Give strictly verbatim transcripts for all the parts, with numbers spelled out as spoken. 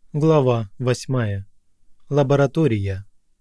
Глава восьмая. Лаборатория.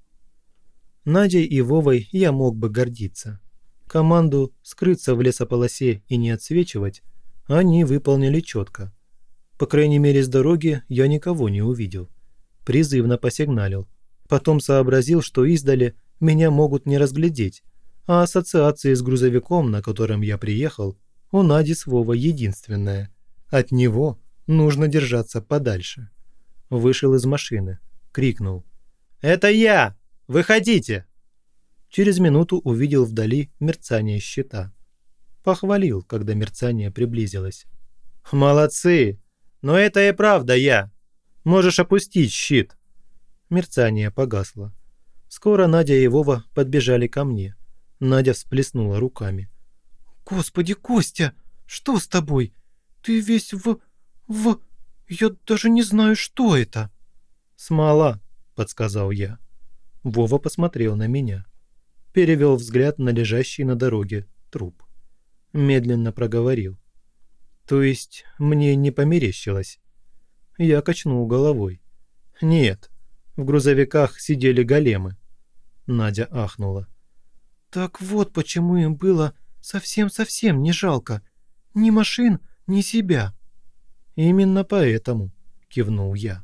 Надей и Вовой я мог бы гордиться. Команду скрыться в лесополосе и не отсвечивать они выполнили четко. По крайней мере, с дороги я никого не увидел. Призывно посигналил. Потом сообразил, что издали меня могут не разглядеть, а ассоциация с грузовиком, на котором я приехал, у Нади с Вовой единственная. От него нужно держаться подальше. Вышел из машины, крикнул: «Это я! Выходите!» Через минуту увидел вдали мерцание щита. Похвалил, когда мерцание приблизилось. «Молодцы! Но это и правда я! Можешь опустить щит!» Мерцание погасло. Скоро Надя и Вова подбежали ко мне. Надя всплеснула руками. «Господи, Костя, что с тобой? Ты весь в... в... Я даже не знаю, что это!» «Смола», — подсказал я. Вова посмотрел на меня. Перевел взгляд на лежащий на дороге труп. Медленно проговорил: «То есть мне не померещилось?» Я качнул головой. «Нет, в грузовиках сидели големы». Надя ахнула. «Так вот почему им было совсем-совсем не жалко. Ни машин, ни себя». «Именно поэтому», — кивнул я.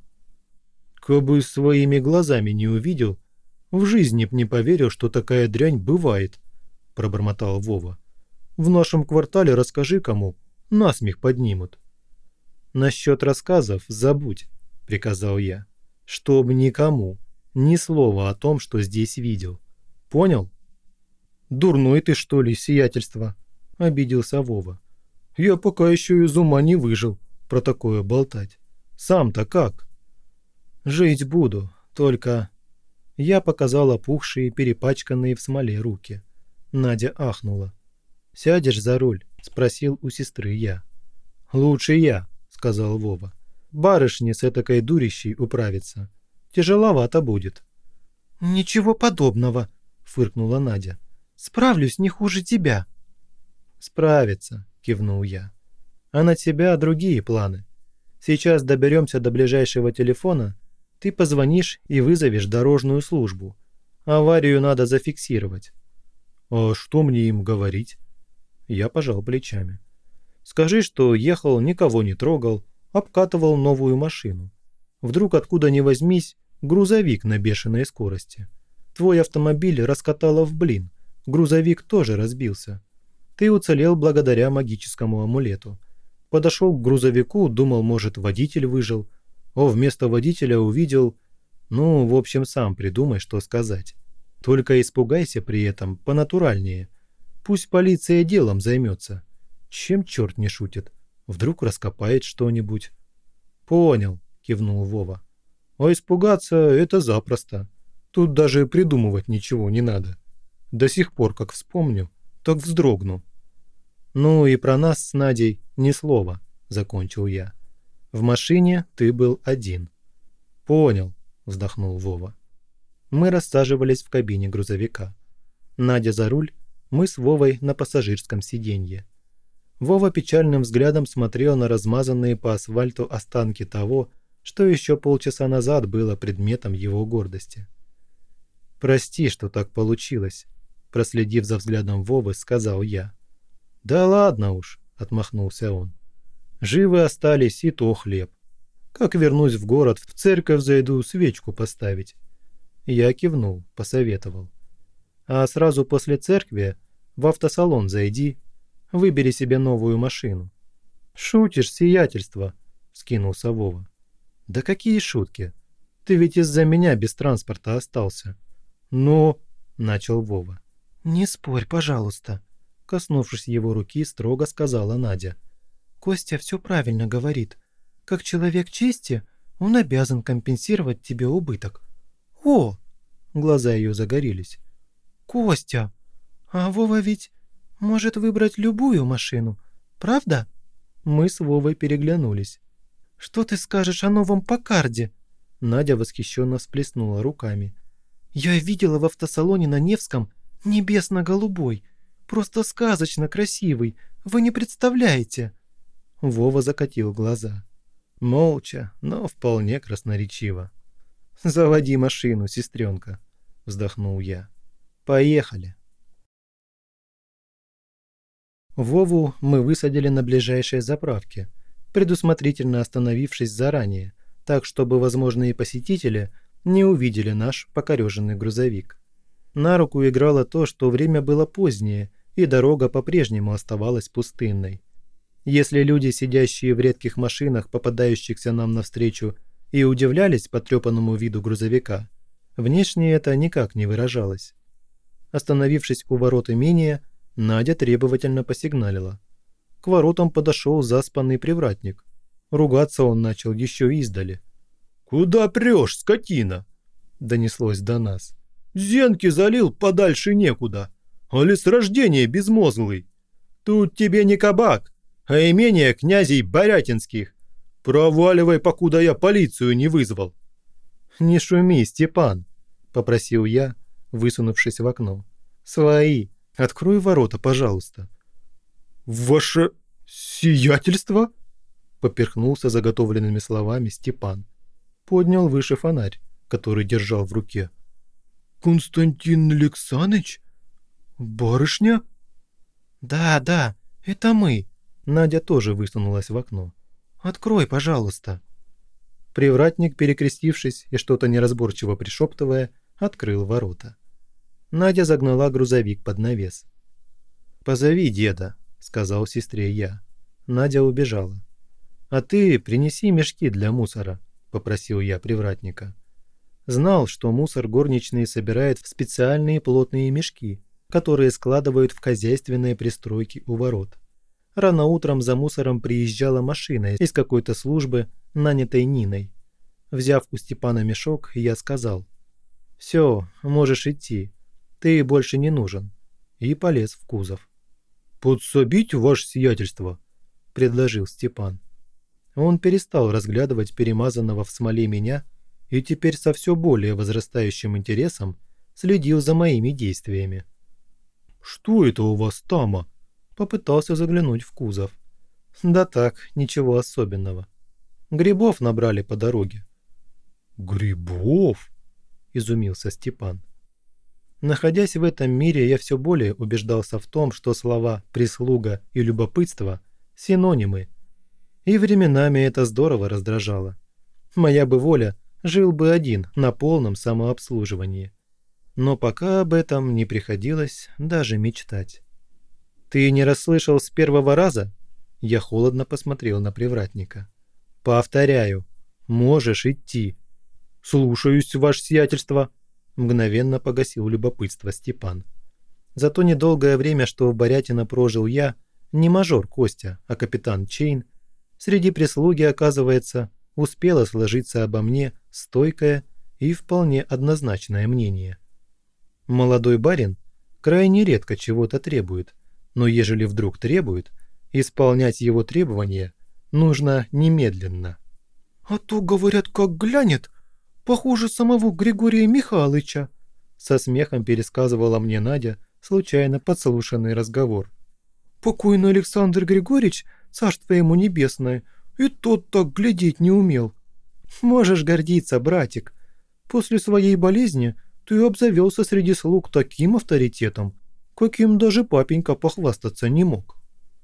«Кабы своими глазами не увидел, в жизни б не поверил, что такая дрянь бывает», — пробормотал Вова. «В нашем квартале расскажи кому, насмех поднимут». «Насчет рассказов забудь», — приказал я, «чтоб никому, ни слова о том, что здесь видел. Понял?» «Дурной ты, что ли, сиятельство?» — обиделся Вова. «Я пока еще из ума не выжил про такое болтать. Сам-то как?» «Жить буду, только...» Я показал опухшие, перепачканные в смоле руки. Надя ахнула. «Сядешь за руль?» – спросил у сестры я. «Лучше я», – сказал Вова. «Барышне с этакой дурищей управиться. Тяжеловато будет». «Ничего подобного», – фыркнула Надя. «Справлюсь не хуже тебя». «Справится», – кивнул я. «А на тебя другие планы. Сейчас доберемся до ближайшего телефона, ты позвонишь и вызовешь дорожную службу. Аварию надо зафиксировать». «А что мне им говорить?» Я пожал плечами. «Скажи, что ехал, никого не трогал, обкатывал новую машину. Вдруг откуда ни возьмись, грузовик на бешеной скорости. Твой автомобиль раскатало в блин, грузовик тоже разбился. Ты уцелел благодаря магическому амулету. Подошел к грузовику, думал, может, водитель выжил, а вместо водителя увидел... Ну, в общем, сам придумай, что сказать. Только испугайся при этом понатуральнее. Пусть полиция делом займется. Чем черт не шутит? Вдруг раскопает что-нибудь». «Понял», — кивнул Вова. «А испугаться — это запросто. Тут даже придумывать ничего не надо. До сих пор, как вспомню, так вздрогну». «Ну и про нас с Надей ни слова», — закончил я. «В машине ты был один». «Понял», — вздохнул Вова. Мы рассаживались в кабине грузовика. Надя за руль, мы с Вовой на пассажирском сиденье. Вова печальным взглядом смотрел на размазанные по асфальту останки того, что еще полчаса назад было предметом его гордости. «Прости, что так получилось», — проследив за взглядом Вовы, сказал я. «Да ладно уж», — отмахнулся он. «Живы остались, и то хлеб. Как вернусь в город, в церковь зайду свечку поставить». Я кивнул, посоветовал. «А сразу после церкви в автосалон зайди, выбери себе новую машину». «Шутишь, сиятельство», — вскинулся Вова. «Да какие шутки? Ты ведь из-за меня без транспорта остался». «Ну...» — начал Вова. «Не спорь, пожалуйста», — коснувшись его руки, строго сказала Надя. «Костя все правильно говорит. Как человек чести, он обязан компенсировать тебе убыток». «О!» — глаза ее загорелись. «Костя, а Вова ведь может выбрать любую машину, правда?» Мы с Вовой переглянулись. «Что ты скажешь о новом Паккарде?» Надя восхищенно всплеснула руками. «Я видела в автосалоне на Невском небесно-голубой, просто сказочно красивый, вы не представляете!» Вова закатил глаза. Молча, но вполне красноречиво. «Заводи машину, сестренка», – вздохнул я. «Поехали». Вову мы высадили на ближайшей заправке, предусмотрительно остановившись заранее, так чтобы возможные посетители не увидели наш покореженный грузовик. На руку играло то, что время было позднее, и дорога по-прежнему оставалась пустынной. Если люди, сидящие в редких машинах, попадающихся нам навстречу, и удивлялись потрепанному виду грузовика, внешне это никак не выражалось. Остановившись у ворот имения, Надя требовательно посигналила. К воротам подошел заспанный привратник. Ругаться он начал еще издали. «Куда прешь, скотина?» – донеслось до нас. «Зенки залил подальше некуда, али с рождения безмозглый. Тут тебе не кабак, а имение князей Борятинских. Проваливай, покуда я полицию не вызвал». «Не шуми, Степан», – попросил я, высунувшись в окно. «Свои. Открой ворота, пожалуйста». «Ваше сиятельство?» – поперхнулся заготовленными словами Степан. Поднял выше фонарь, который держал в руке. «Константин Александрович? Барышня?» «Да, да, это мы». Надя тоже высунулась в окно. «Открой, пожалуйста». Привратник, перекрестившись и что-то неразборчиво пришептывая, открыл ворота. Надя загнала грузовик под навес. «Позови деда», — сказал сестре я. Надя убежала. «А ты принеси мешки для мусора», — попросил я привратника. Знал, что мусор горничные собирают в специальные плотные мешки, которые складывают в хозяйственные пристройки у ворот. Рано утром за мусором приезжала машина из какой-то службы, нанятой Ниной. Взяв у Степана мешок, я сказал: «Все, можешь идти, ты больше не нужен», и полез в кузов. «Подсобить, ваше сиятельство?» – предложил Степан. Он перестал разглядывать перемазанного в смоле меня и теперь со все более возрастающим интересом следил за моими действиями. «Что это у вас, Тама?» – попытался заглянуть в кузов. «Да так, ничего особенного. Грибов набрали по дороге». «Грибов?» – изумился Степан. Находясь в этом мире, я все более убеждался в том, что слова «прислуга» и «любопытство» – синонимы. И временами это здорово раздражало. Моя бы воля, жил бы один на полном самообслуживании. Но пока об этом не приходилось даже мечтать. «Ты не расслышал с первого раза?» Я холодно посмотрел на привратника. «Повторяю, можешь идти». «Слушаюсь, ваше сиятельство», – мгновенно погасил любопытство Степан. За то недолгое время, что в Борятино прожил я, не мажор Костя, а капитан Чейн, среди прислуги, оказывается, успело сложиться обо мне стойкое и вполне однозначное мнение. Молодой барин крайне редко чего-то требует, но ежели вдруг требует, исполнять его требования нужно немедленно. «А то, говорят, как глянет, похоже самого Григория Михайловича», со смехом пересказывала мне Надя случайно подслушанный разговор. «Покойный Александр Григорьевич, царство ему небесное, и тот так глядеть не умел. Можешь гордиться, братик. После своей болезни ты обзавелся среди слуг таким авторитетом, каким даже папенька похвастаться не мог».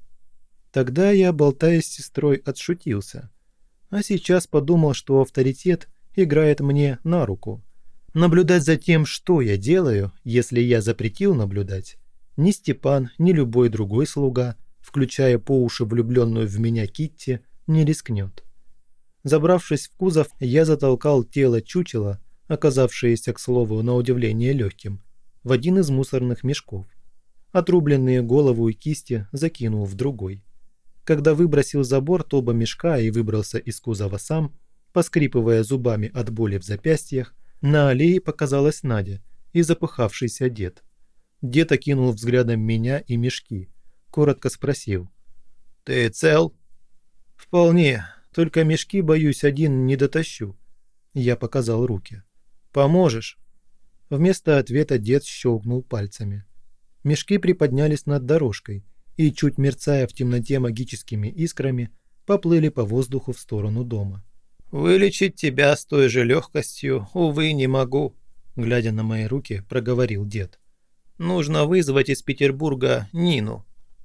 Тогда я, болтая с сестрой, отшутился. А сейчас подумал, что авторитет играет мне на руку. Наблюдать за тем, что я делаю, если я запретил наблюдать, ни Степан, ни любой другой слуга, включая по уши влюбленную в меня Китти, не рискнет. Забравшись в кузов, я затолкал тело чучела, оказавшееся, к слову, на удивление легким, в один из мусорных мешков. Отрубленные голову и кисти закинул в другой. Когда выбросил за борт оба мешка и выбрался из кузова сам, поскрипывая зубами от боли в запястьях, на аллее показалась Надя и запыхавшийся дед. Дед окинул взглядом меня и мешки, коротко спросил: «Ты цел?» «Вполне, только мешки, боюсь, один не дотащу». Я показал руки. «Поможешь?» Вместо ответа дед щелкнул пальцами. Мешки приподнялись над дорожкой и, чуть мерцая в темноте магическими искрами, поплыли по воздуху в сторону дома. «Вылечить тебя с той же легкостью, увы, не могу», – глядя на мои руки, проговорил дед. «Нужно вызвать из Петербурга Нину».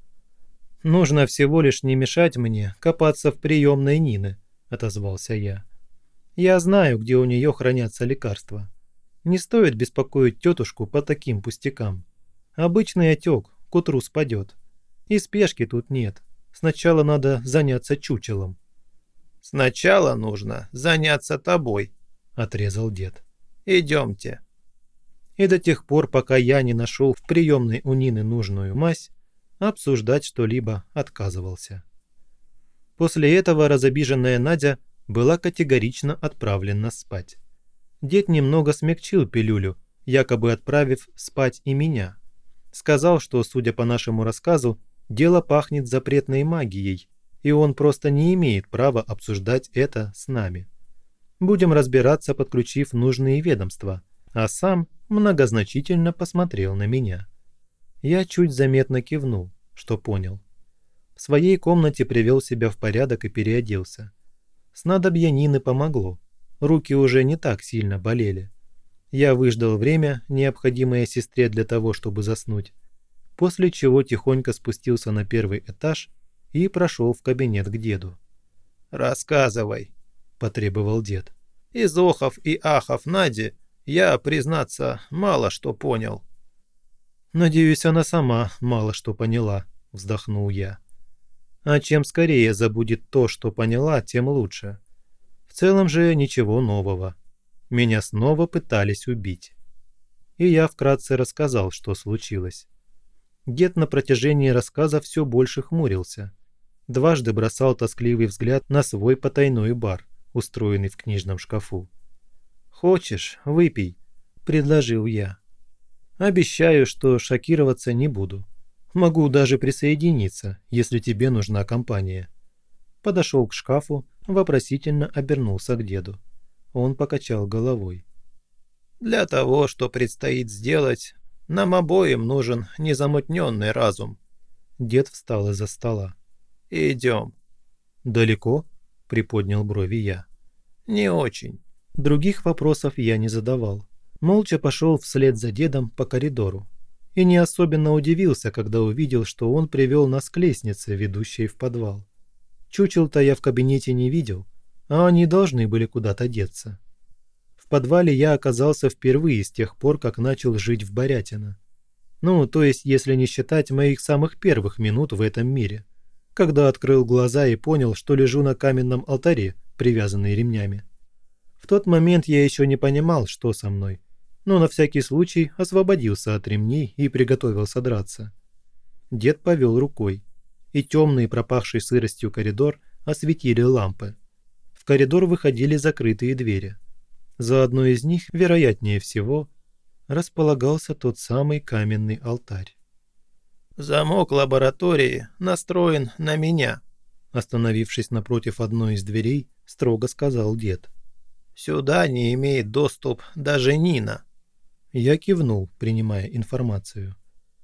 «Нужно всего лишь не мешать мне копаться в приемной Нины», – отозвался я. «Я знаю, где у нее хранятся лекарства. Не стоит беспокоить тетушку по таким пустякам. Обычный отек к утру спадет. И спешки тут нет. Сначала надо заняться чучелом». «Сначала нужно заняться тобой», – отрезал дед. «Идемте». И до тех пор, пока я не нашел в приемной у Нины нужную мазь, обсуждать что-либо отказывался. После этого разобиженная Надя была категорично отправлена спать. Дед немного смягчил пилюлю, якобы отправив спать и меня. Сказал, что, судя по нашему рассказу, дело пахнет запретной магией, и он просто не имеет права обсуждать это с нами. Будем разбираться, подключив нужные ведомства, а сам многозначительно посмотрел на меня. Я чуть заметно кивнул, что понял. В своей комнате привел себя в порядок и переоделся. Снадобье Нины помогло, руки уже не так сильно болели. Я выждал время, необходимое сестре для того, чтобы заснуть, после чего тихонько спустился на первый этаж и прошел в кабинет к деду. «Рассказывай», – потребовал дед. «Из охов и ахов Нади я, признаться, мало что понял». «Надеюсь, она сама мало что поняла», – вздохнул я. «А чем скорее забудет то, что поняла, тем лучше. В целом же ничего нового. Меня снова пытались убить». И я вкратце рассказал, что случилось. Дед на протяжении рассказа все больше хмурился. Дважды бросал тоскливый взгляд на свой потайной бар, устроенный в книжном шкафу. «Хочешь, выпей», – предложил я. «Обещаю, что шокироваться не буду. Могу даже присоединиться, если тебе нужна компания». Подошел к шкафу, вопросительно обернулся к деду. Он покачал головой. «Для того, что предстоит сделать, нам обоим нужен незамутненный разум». Дед встал из-за стола. «Идем». «Далеко?» – приподнял брови я. «Не очень». Других вопросов я не задавал. Молча пошел вслед за дедом по коридору. И не особенно удивился, когда увидел, что он привел нас к лестнице, ведущей в подвал. Чучел-то я в кабинете не видел, а они должны были куда-то деться. В подвале я оказался впервые с тех пор, как начал жить в Борятино. Ну, то есть, если не считать моих самых первых минут в этом мире, когда открыл глаза и понял, что лежу на каменном алтаре, привязанный ремнями. В тот момент я еще не понимал, что со мной, но на всякий случай освободился от ремней и приготовился драться. Дед повел рукой, и темный, пропахший сыростью коридор осветили лампы. В коридор выходили закрытые двери. За одной из них, вероятнее всего, располагался тот самый каменный алтарь. «Замок лаборатории настроен на меня», – остановившись напротив одной из дверей, строго сказал дед. «Сюда не имеет доступ даже Нина». Я кивнул, принимая информацию.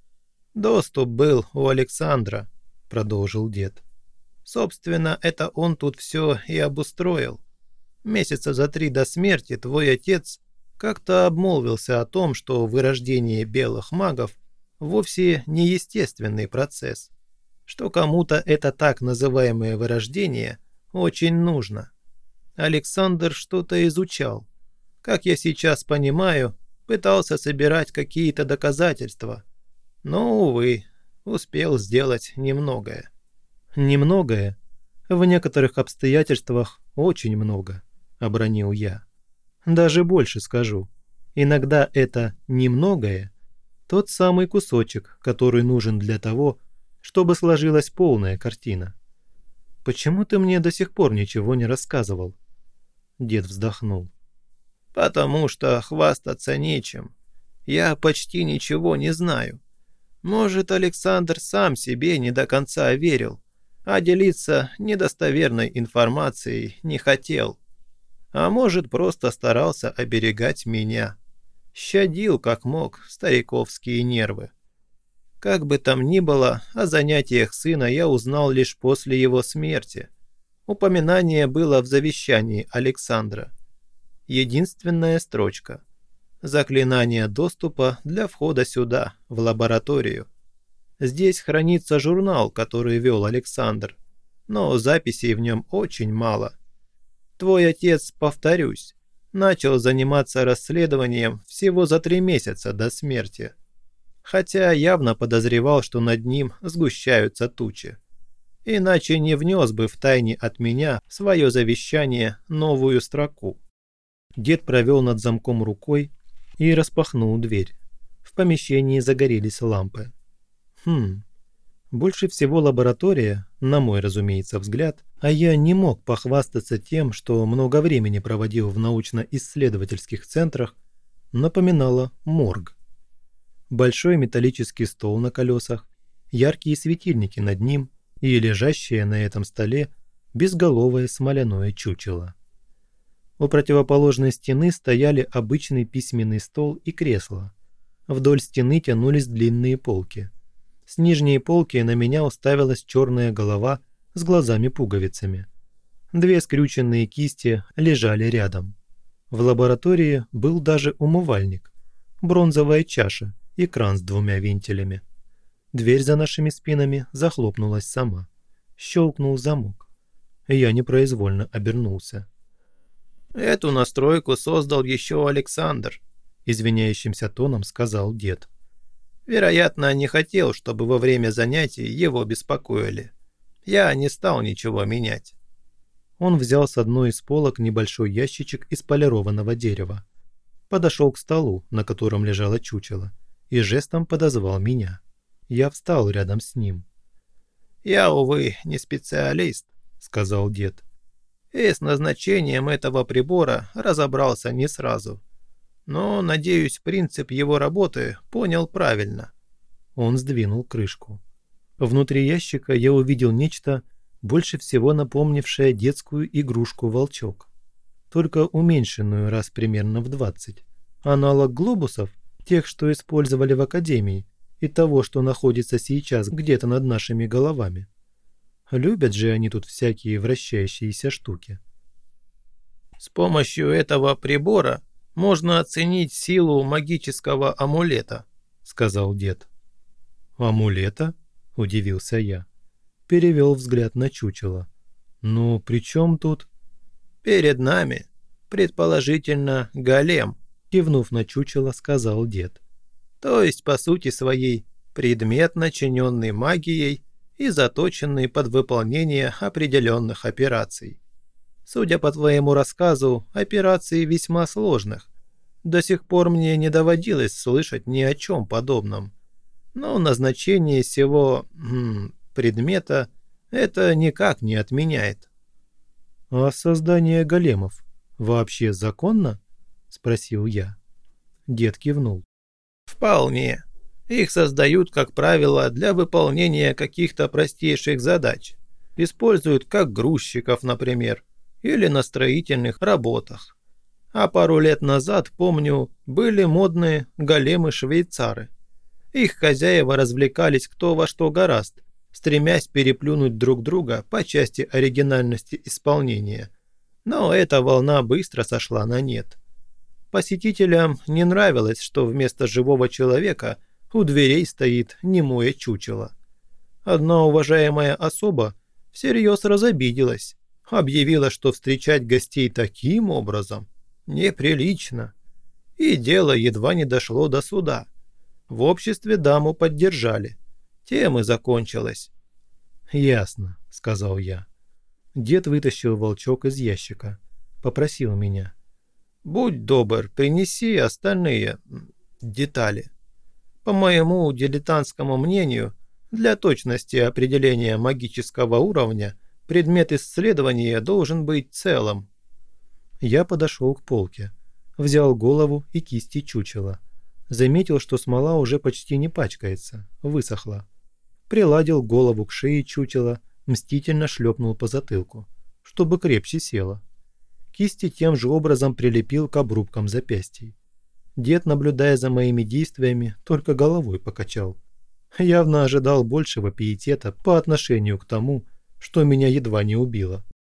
«Доступ был у Александра», – продолжил дед. «Собственно, это он тут все и обустроил. Месяца за три до смерти твой отец как-то обмолвился о том, что вырождение белых магов вовсе не естественный процесс, что кому-то это так называемое вырождение очень нужно. Александр что-то изучал. Как я сейчас понимаю, пытался собирать какие-то доказательства. Но, увы, успел сделать немногое». «Немногое? В некоторых обстоятельствах очень много», – обронил я. «Даже больше скажу. Иногда это «немногое» – тот самый кусочек, который нужен для того, чтобы сложилась полная картина. Почему ты мне до сих пор ничего не рассказывал?» Дед вздохнул. «Потому что хвастаться нечем. Я почти ничего не знаю. Может, Александр сам себе не до конца верил, а делиться недостоверной информацией не хотел. А может, просто старался оберегать меня. Щадил, как мог, стариковские нервы. Как бы там ни было, о занятиях сына я узнал лишь после его смерти. Упоминание было в завещании Александра. Единственная строчка. Заклинание доступа для входа сюда, в лабораторию. Здесь хранится журнал, который вел Александр, но записей в нем очень мало. Твой отец, повторюсь, начал заниматься расследованием всего за три месяца до смерти. Хотя явно подозревал, что над ним сгущаются тучи. Иначе не внес бы втайне от меня в свое завещание новую строку. Дед провел над замком рукой и распахнул дверь. В помещении загорелись лампы. Хм, больше всего лаборатория, на мой, разумеется, взгляд, а я не мог похвастаться тем, что много времени проводил в научно-исследовательских центрах, напоминала морг. Большой металлический стол на колесах, яркие светильники над ним и лежащее на этом столе безголовое смоляное чучело. У противоположной стены стояли обычный письменный стол и кресло. Вдоль стены тянулись длинные полки. С нижней полки на меня уставилась черная голова с глазами-пуговицами. Две скрюченные кисти лежали рядом. В лаборатории был даже умывальник, бронзовая чаша и кран с двумя вентилями. Дверь за нашими спинами захлопнулась сама. Щелкнул замок. Я непроизвольно обернулся. «Эту настройку создал еще Александр», – извиняющимся тоном сказал дед. «Вероятно, не хотел, чтобы во время занятий его беспокоили. Я не стал ничего менять». Он взял с одной из полок небольшой ящичек из полированного дерева, подошел к столу, на котором лежало чучело, и жестом подозвал меня. Я встал рядом с ним. «Я, увы, не специалист», – сказал дед. «И с назначением этого прибора разобрался не сразу. Но, надеюсь, принцип его работы понял правильно». Он сдвинул крышку. Внутри ящика я увидел нечто, больше всего напомнившее детскую игрушку «Волчок». Только уменьшенную раз примерно в двадцать. Аналог глобусов, тех, что использовали в академии, и того, что находится сейчас где-то над нашими головами. Любят же они тут всякие вращающиеся штуки. «С помощью этого прибора можно оценить силу магического амулета», – сказал дед. «Амулета?» – удивился я. Перевел взгляд на чучело. «Ну, при чем тут?» «Перед нами, предположительно, голем», – кивнув на чучело, сказал дед. «То есть, по сути своей, предмет, начиненный магией и заточенный под выполнение определенных операций. Судя по твоему рассказу, операций весьма сложных. До сих пор мне не доводилось слышать ни о чем подобном. Но назначение сего м, предмета это никак не отменяет». «А создание големов вообще законно?» – спросил я. Дед кивнул. «Вполне. Их создают, как правило, для выполнения каких-то простейших задач. Используют как грузчиков, например, или на строительных работах. А пару лет назад, помню, были модные големы-швейцары. Их хозяева развлекались кто во что горазд, стремясь переплюнуть друг друга по части оригинальности исполнения. Но эта волна быстро сошла на нет. Посетителям не нравилось, что вместо живого человека у дверей стоит немое чучело. Одна уважаемая особа всерьез разобиделась, объявила, что встречать гостей таким образом неприлично. И дело едва не дошло до суда. В обществе даму поддержали. Тем и закончилось. «Ясно», — сказал я. Дед вытащил волчок из ящика. Попросил меня. «Будь добр, принеси остальные детали. По моему дилетантскому мнению, для точности определения магического уровня предмет исследования должен быть целым». Я подошел к полке, взял голову и кисти чучела. Заметил, что смола уже почти не пачкается, высохла. Приладил голову к шее чучела, мстительно шлепнул по затылку, чтобы крепче села. Кисти тем же образом прилепил к обрубкам запястий. Дед, наблюдая за моими действиями, только головой покачал. Явно ожидал большего пиетета по отношению к тому, что меня едва не убило.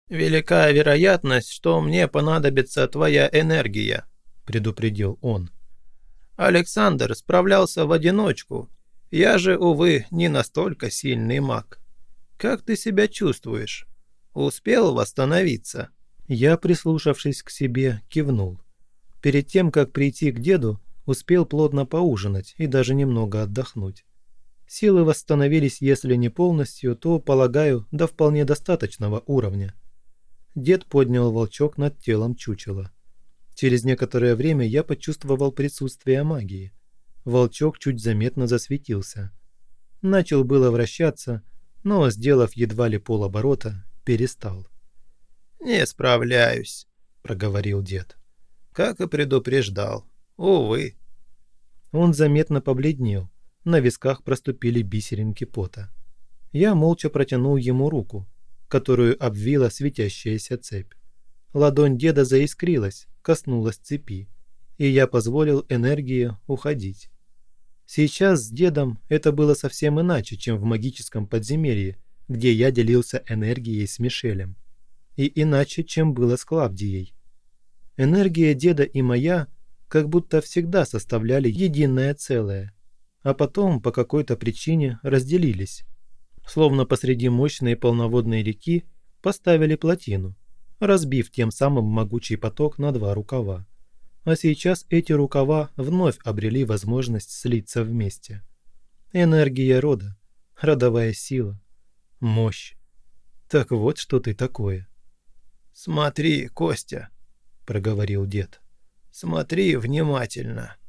«Велика вероятность, что мне понадобится твоя энергия», – предупредил он. «Александр справлялся в одиночку. Я же, увы, не настолько сильный маг. Как ты себя чувствуешь? Успел восстановиться?» Я, прислушавшись к себе, кивнул. Перед тем, как прийти к деду, успел плотно поужинать и даже немного отдохнуть. Силы восстановились, если не полностью, то, полагаю, до вполне достаточного уровня. Дед поднял волчок над телом чучела. Через некоторое время я почувствовал присутствие магии. Волчок чуть заметно засветился. Начал было вращаться, но, сделав едва ли полоборота, перестал. «Не справляюсь», – проговорил дед. «Как и предупреждал. Увы». Он заметно побледнел. На висках проступили бисеринки пота. Я молча протянул ему руку, которую обвила светящаяся цепь. Ладонь деда заискрилась, коснулась цепи, и я позволил энергии уходить. Сейчас с дедом это было совсем иначе, чем в магическом подземелье, где я делился энергией с Мишелем. И иначе, чем было с Клавдией. Энергия деда и моя как будто всегда составляли единое целое, а потом по какой-то причине разделились. Словно посреди мощной полноводной реки поставили плотину, разбив тем самым могучий поток на два рукава. А сейчас эти рукава вновь обрели возможность слиться вместе. Энергия рода, родовая сила, мощь. Так вот, что ты такое. «Смотри, Костя», – проговорил дед. «Смотри внимательно».